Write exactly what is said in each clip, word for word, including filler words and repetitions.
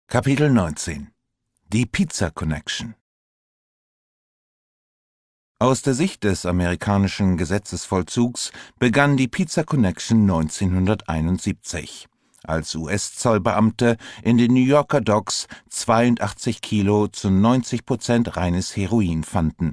Kapitel neunzehn. Die Pizza Connection. Aus der Sicht des amerikanischen Gesetzesvollzugs begann die Pizza Connection neunzehnhunderteinundsiebzig, als U S-Zollbeamte in den New Yorker Docks zweiundachtzig Kilo zu neunzig Prozent reines Heroin fanden.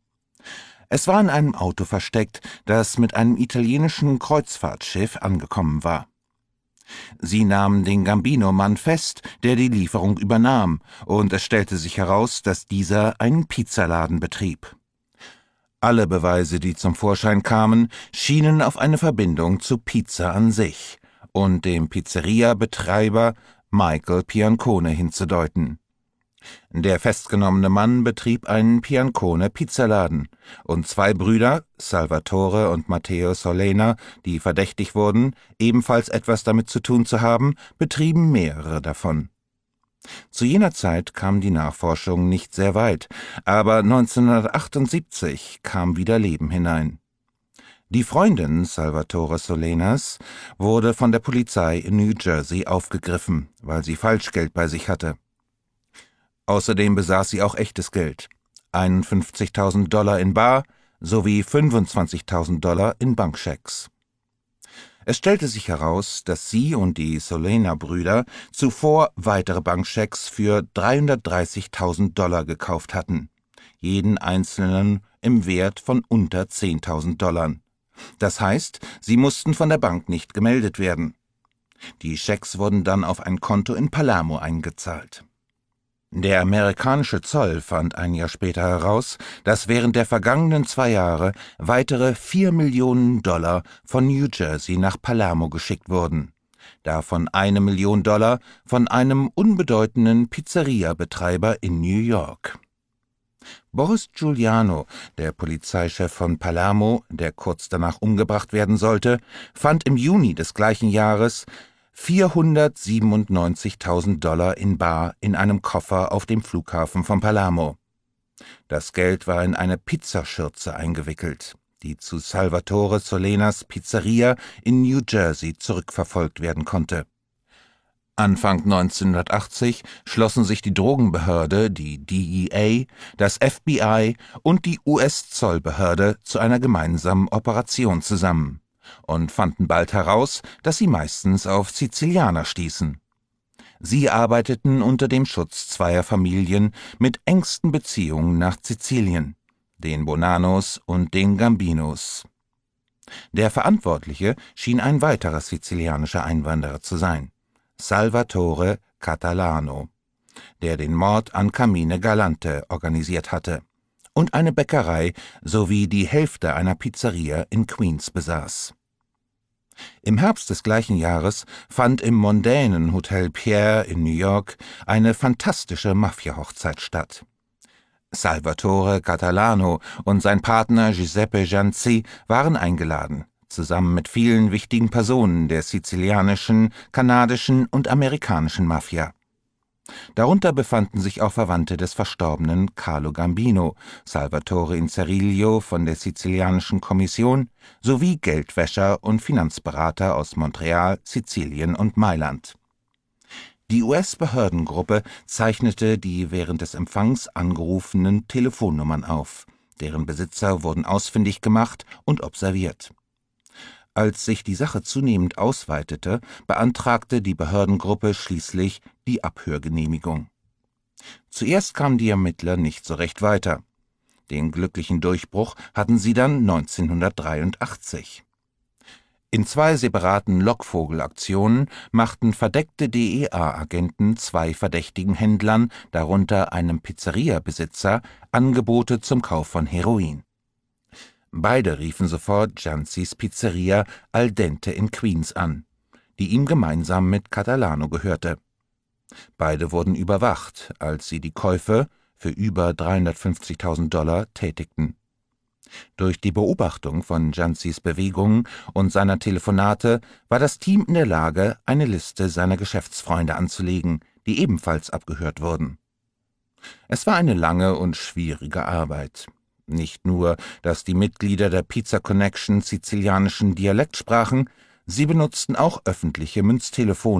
Es war in einem Auto versteckt, das mit einem italienischen Kreuzfahrtschiff angekommen war. Sie nahmen den Gambino-Mann fest, der die Lieferung übernahm, und es stellte sich heraus, dass dieser einen Pizzaladen betrieb. Alle Beweise, die zum Vorschein kamen, schienen auf eine Verbindung zu Pizza an sich und dem Pizzeria-Betreiber Michael Piancone hinzudeuten. Der festgenommene Mann betrieb einen Piancone-Pizzaladen, und zwei Brüder, Salvatore und Matteo Solena, die verdächtig wurden, ebenfalls etwas damit zu tun zu haben, betrieben mehrere davon. Zu jener Zeit kam die Nachforschung nicht sehr weit, aber neunzehnhundertachtundsiebzig kam wieder Leben hinein. Die Freundin Salvatore Solenas wurde von der Polizei in New Jersey aufgegriffen, weil sie Falschgeld bei sich hatte. Außerdem besaß sie auch echtes Geld, einundfünfzigtausend Dollar in bar sowie fünfundzwanzigtausend Dollar in Bankschecks. Es stellte sich heraus, dass sie und die Solena-Brüder zuvor weitere Bankschecks für dreihundertdreißigtausend Dollar gekauft hatten, jeden einzelnen im Wert von unter zehntausend Dollar. Das heißt, sie mussten von der Bank nicht gemeldet werden. Die Schecks wurden dann auf ein Konto in Palermo eingezahlt. Der amerikanische Zoll fand ein Jahr später heraus, dass während der vergangenen zwei Jahre weitere vier Millionen Dollar von New Jersey nach Palermo geschickt wurden, davon eine Million Dollar von einem unbedeutenden Pizzeria-Betreiber in New York. Boris Giuliano, der Polizeichef von Palermo, der kurz danach umgebracht werden sollte, fand im Juni des gleichen Jahres vierhundertsiebenundneunzigtausend Dollar in bar in einem Koffer auf dem Flughafen von Palermo. Das Geld war in eine Pizzaschürze eingewickelt, die zu Salvatore Solenas Pizzeria in New Jersey zurückverfolgt werden konnte. Anfang neunzehnhundertachtzig schlossen sich die Drogenbehörde, die D E A, das F B I und die U S-Zollbehörde zu einer gemeinsamen Operation zusammen und fanden bald heraus, dass sie meistens auf Sizilianer stießen. Sie arbeiteten unter dem Schutz zweier Familien mit engsten Beziehungen nach Sizilien, den Bonanos und den Gambinos. Der Verantwortliche schien ein weiterer sizilianischer Einwanderer zu sein, Salvatore Catalano, der den Mord an Carmine Galante organisiert hatte und eine Bäckerei sowie die Hälfte einer Pizzeria in Queens besaß. Im Herbst des gleichen Jahres fand im mondänen Hotel Pierre in New York eine fantastische Mafia-Hochzeit statt. Salvatore Catalano und sein Partner Giuseppe Gianzi waren eingeladen, zusammen mit vielen wichtigen Personen der sizilianischen, kanadischen und amerikanischen Mafia. Darunter befanden sich auch Verwandte des verstorbenen Carlo Gambino, Salvatore Inzerillo von der Sizilianischen Kommission sowie Geldwäscher und Finanzberater aus Montreal, Sizilien und Mailand. Die U S-Behördengruppe zeichnete die während des Empfangs angerufenen Telefonnummern auf, deren Besitzer wurden ausfindig gemacht und observiert. Als sich die Sache zunehmend ausweitete, beantragte die Behördengruppe schließlich die Abhörgenehmigung. Zuerst kamen die Ermittler nicht so recht weiter. Den glücklichen Durchbruch hatten sie dann neunzehnhundertdreiundachtzig. In zwei separaten Lockvogelaktionen machten verdeckte D E A-Agenten zwei verdächtigen Händlern, darunter einem Pizzeria-Besitzer, Angebote zum Kauf von Heroin. Beide riefen sofort Gianzis Pizzeria Al Dente in Queens an, die ihm gemeinsam mit Catalano gehörte. Beide wurden überwacht, als sie die Käufe für über dreihundertfünfzigtausend Dollar tätigten. Durch die Beobachtung von Gianzis Bewegungen und seiner Telefonate war das Team in der Lage, eine Liste seiner Geschäftsfreunde anzulegen, die ebenfalls abgehört wurden. Es war eine lange und schwierige Arbeit. Nicht nur, dass die Mitglieder der Pizza Connection sizilianischen Dialekt sprachen, sie benutzten auch öffentliche Münztelefone,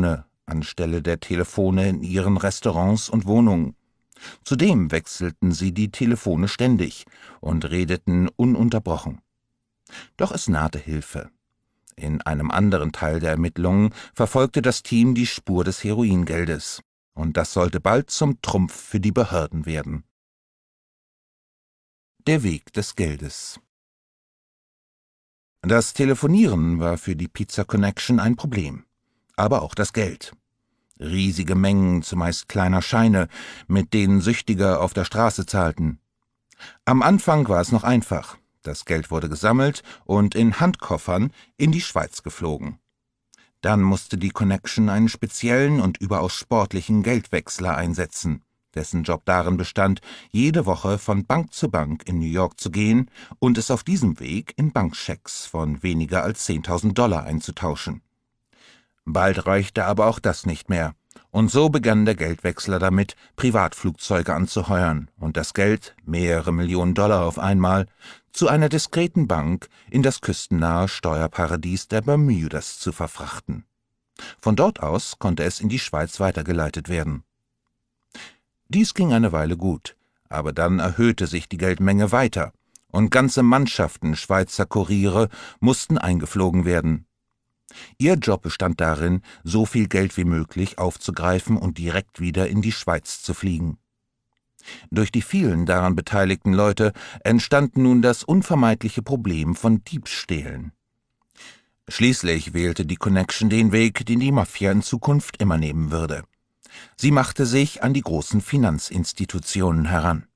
anstelle der Telefone in ihren Restaurants und Wohnungen. Zudem wechselten sie die Telefone ständig und redeten ununterbrochen. Doch es nahte Hilfe. In einem anderen Teil der Ermittlungen verfolgte das Team die Spur des Heroingeldes, und das sollte bald zum Trumpf für die Behörden werden. Der Weg des Geldes. Das Telefonieren war für die Pizza Connection ein Problem, aber auch das Geld. Riesige Mengen zumeist kleiner Scheine, mit denen Süchtige auf der Straße zahlten. Am Anfang war es noch einfach. Das Geld wurde gesammelt und in Handkoffern in die Schweiz geflogen. Dann musste die Connection einen speziellen und überaus sportlichen Geldwechsler einsetzen, dessen Job darin bestand, jede Woche von Bank zu Bank in New York zu gehen und es auf diesem Weg in Bankschecks von weniger als zehntausend Dollar einzutauschen. Bald reichte aber auch das nicht mehr, und so begann der Geldwechsler damit, Privatflugzeuge anzuheuern und das Geld, mehrere Millionen Dollar auf einmal, zu einer diskreten Bank in das küstennahe Steuerparadies der Bermudas zu verfrachten. Von dort aus konnte es in die Schweiz weitergeleitet werden. Dies ging eine Weile gut, aber dann erhöhte sich die Geldmenge weiter, und ganze Mannschaften Schweizer Kuriere mussten eingeflogen werden. Ihr Job bestand darin, so viel Geld wie möglich aufzugreifen und direkt wieder in die Schweiz zu fliegen. Durch die vielen daran beteiligten Leute entstand nun das unvermeidliche Problem von Diebstählen. Schließlich wählte die Connection den Weg, den die Mafia in Zukunft immer nehmen würde. Sie machte sich an die großen Finanzinstitutionen heran.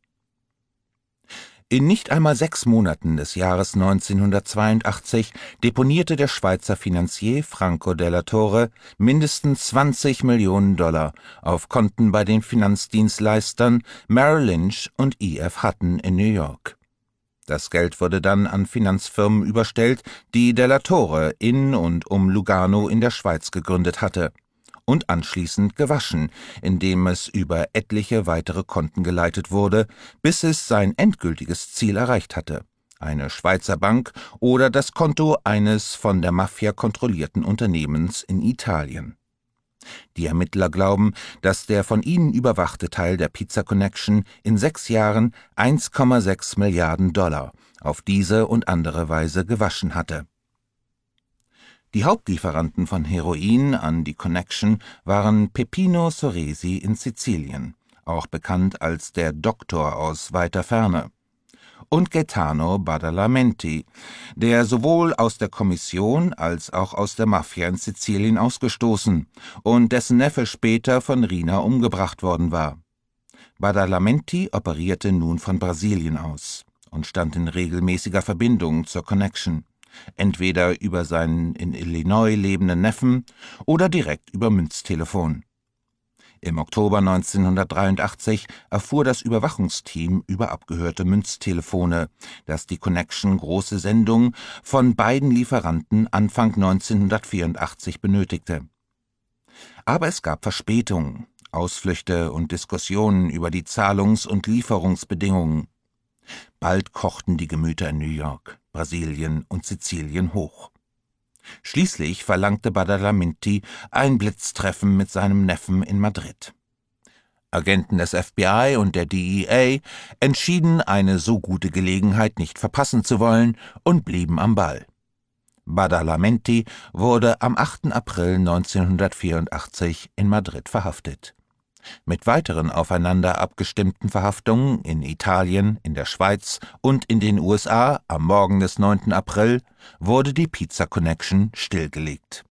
In nicht einmal sechs Monaten des Jahres neunzehnhundertzweiundachtzig deponierte der Schweizer Finanzier Franco della Torre mindestens zwanzig Millionen Dollar auf Konten bei den Finanzdienstleistern Merrill Lynch und E F Hutton in New York. Das Geld wurde dann an Finanzfirmen überstellt, die della Torre in und um Lugano in der Schweiz gegründet hatte, und anschließend gewaschen, indem es über etliche weitere Konten geleitet wurde, bis es sein endgültiges Ziel erreicht hatte: eine Schweizer Bank oder das Konto eines von der Mafia kontrollierten Unternehmens in Italien. Die Ermittler glauben, dass der von ihnen überwachte Teil der Pizza Connection in sechs Jahren eins Komma sechs Milliarden Dollar auf diese und andere Weise gewaschen hatte. Die Hauptlieferanten von Heroin an die Connection waren Peppino Soresi in Sizilien, auch bekannt als der Doktor aus weiter Ferne, und Gaetano Badalamenti, der sowohl aus der Kommission als auch aus der Mafia in Sizilien ausgestoßen und dessen Neffe später von Rina umgebracht worden war. Badalamenti operierte nun von Brasilien aus und stand in regelmäßiger Verbindung zur Connection, entweder über seinen in Illinois lebenden Neffen oder direkt über Münztelefon. Im Oktober neunzehnhundertdreiundachtzig erfuhr das Überwachungsteam über abgehörte Münztelefone, dass die Connection große Sendungen von beiden Lieferanten Anfang neunzehnhundertvierundachtzig benötigte. Aber es gab Verspätungen, Ausflüchte und Diskussionen über die Zahlungs- und Lieferungsbedingungen. Bald kochten die Gemüter in New York, Brasilien und Sizilien hoch. Schließlich verlangte Badalamenti ein Blitztreffen mit seinem Neffen in Madrid. Agenten des F B I und der D E A entschieden, eine so gute Gelegenheit nicht verpassen zu wollen, und blieben am Ball. Badalamenti wurde am achten April neunzehnhundertvierundachtzig in Madrid verhaftet. Mit weiteren aufeinander abgestimmten Verhaftungen in Italien, in der Schweiz und in den U S A am Morgen des neunten April wurde die Pizza Connection stillgelegt.